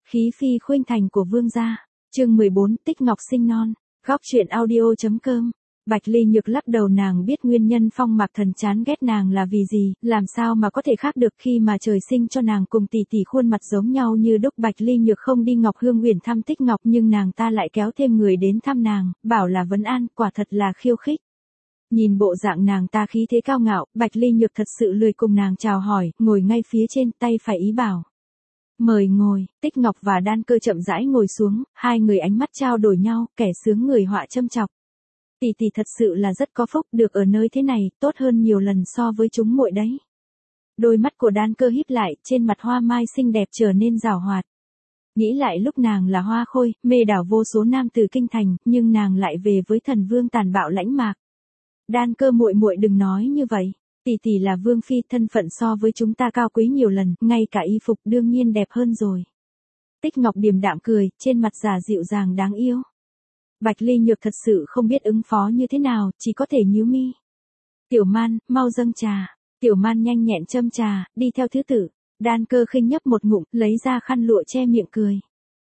Khí phi khuynh thành của vương gia. Chương 14, Tích Ngọc sinh non. Góc truyện audio.com. Bạch Ly Nhược lắc đầu, nàng biết nguyên nhân Phong Mạc Thần chán ghét nàng là vì gì, làm sao mà có thể khác được khi mà trời sinh cho nàng cùng tỷ tỷ khuôn mặt giống nhau như đúc. Bạch Ly Nhược không đi Ngọc Hương Uyển thăm Tích Ngọc, nhưng nàng ta lại kéo thêm người đến thăm nàng, bảo là vấn an, quả thật là khiêu khích. Nhìn bộ dạng nàng ta khí thế cao ngạo, Bạch Ly Nhược thật sự lười cùng nàng chào hỏi, ngồi ngay phía trên, tay phải ý bảo. Mời ngồi. Tích Ngọc và Đan Cơ chậm rãi ngồi xuống, hai người ánh mắt trao đổi nhau, kẻ sướng người họa châm chọc. Tỷ tỷ thật sự là rất có phúc, được ở nơi thế này, tốt hơn nhiều lần so với chúng muội đấy. Đôi mắt của Đan Cơ híp lại, trên mặt hoa mai xinh đẹp trở nên giảo hoạt. Nghĩ lại lúc nàng là hoa khôi, mê đảo vô số nam từ kinh thành, nhưng nàng lại về với thần vương tàn bạo lãnh mạc. Đan Cơ muội muội đừng nói như vậy. Tỷ tỷ là vương phi, thân phận so với chúng ta cao quý nhiều lần, ngay cả y phục đương nhiên đẹp hơn rồi. Tích Ngọc điềm đạm cười, trên mặt giả dịu dàng đáng yêu. Bạch Ly Nhược thật sự không biết ứng phó như thế nào, chỉ có thể nhíu mi. Tiểu Man, mau dâng trà. Tiểu Man nhanh nhẹn châm trà, đi theo thứ tự. Đan Cơ khinh nhấp một ngụm, lấy ra khăn lụa che miệng cười.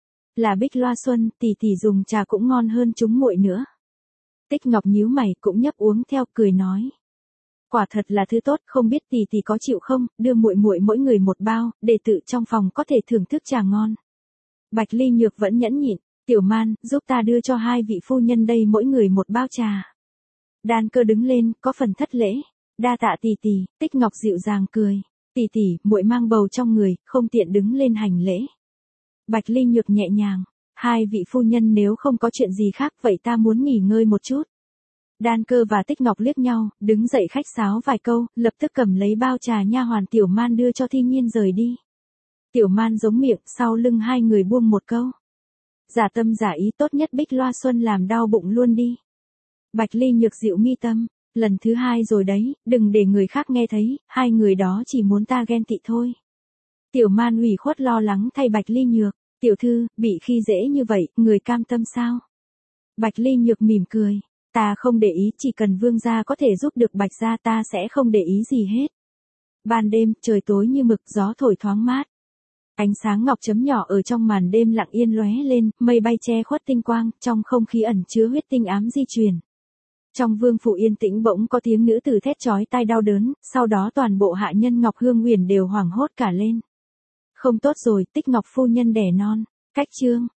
Là Bích Loa Xuân, tỷ tỷ dùng trà cũng ngon hơn chúng muội nữa. Tích Ngọc nhíu mày, cũng nhấp uống theo, cười nói. Quả thật là thứ tốt, không biết tỷ tỷ có chịu không, đưa muội muội mỗi người một bao, để tự trong phòng có thể thưởng thức trà ngon. Bạch Ly Nhược vẫn nhẫn nhịn. Tiểu Man, giúp ta đưa cho hai vị phu nhân đây mỗi người một bao trà. Đan Cơ đứng lên, có phần thất lễ. Đa tạ tỷ tỷ. Tích Ngọc dịu dàng cười. Tỷ tỷ, muội mang bầu trong người, không tiện đứng lên hành lễ. Bạch Ly Nhược nhẹ nhàng. Hai vị phu nhân nếu không có chuyện gì khác, vậy ta muốn nghỉ ngơi một chút. Đan Cơ và Tích Ngọc liếc nhau, đứng dậy khách sáo vài câu, lập tức cầm lấy bao trà nha hoàn Tiểu Man đưa cho Thi Nhiên rời đi. Tiểu Man giống miệng, sau lưng hai người buông một câu. Giả tâm giả ý, tốt nhất Bích Loa Xuân làm đau bụng luôn đi. Bạch Ly Nhược dịu mi tâm, lần thứ hai rồi đấy, đừng để người khác nghe thấy, hai người đó chỉ muốn ta ghen tị thôi. Tiểu Man ủy khuất lo lắng thay Bạch Ly Nhược, tiểu thư, bị khi dễ như vậy, người cam tâm sao? Bạch Ly Nhược mỉm cười, ta không để ý, chỉ cần vương gia có thể giúp được Bạch gia ta sẽ không để ý gì hết. Ban đêm, trời tối như mực, gió thổi thoáng mát. Ánh sáng ngọc chấm nhỏ ở trong màn đêm lặng yên lóe lên, mây bay che khuất tinh quang, trong không khí ẩn chứa huyết tinh ám di truyền. Trong vương phủ yên tĩnh bỗng có tiếng nữ tử thét chói tai đau đớn, sau đó toàn bộ hạ nhân Ngọc Hương Uyển đều hoảng hốt cả lên. Không tốt rồi, Tích Ngọc phu nhân đẻ non. Cách chương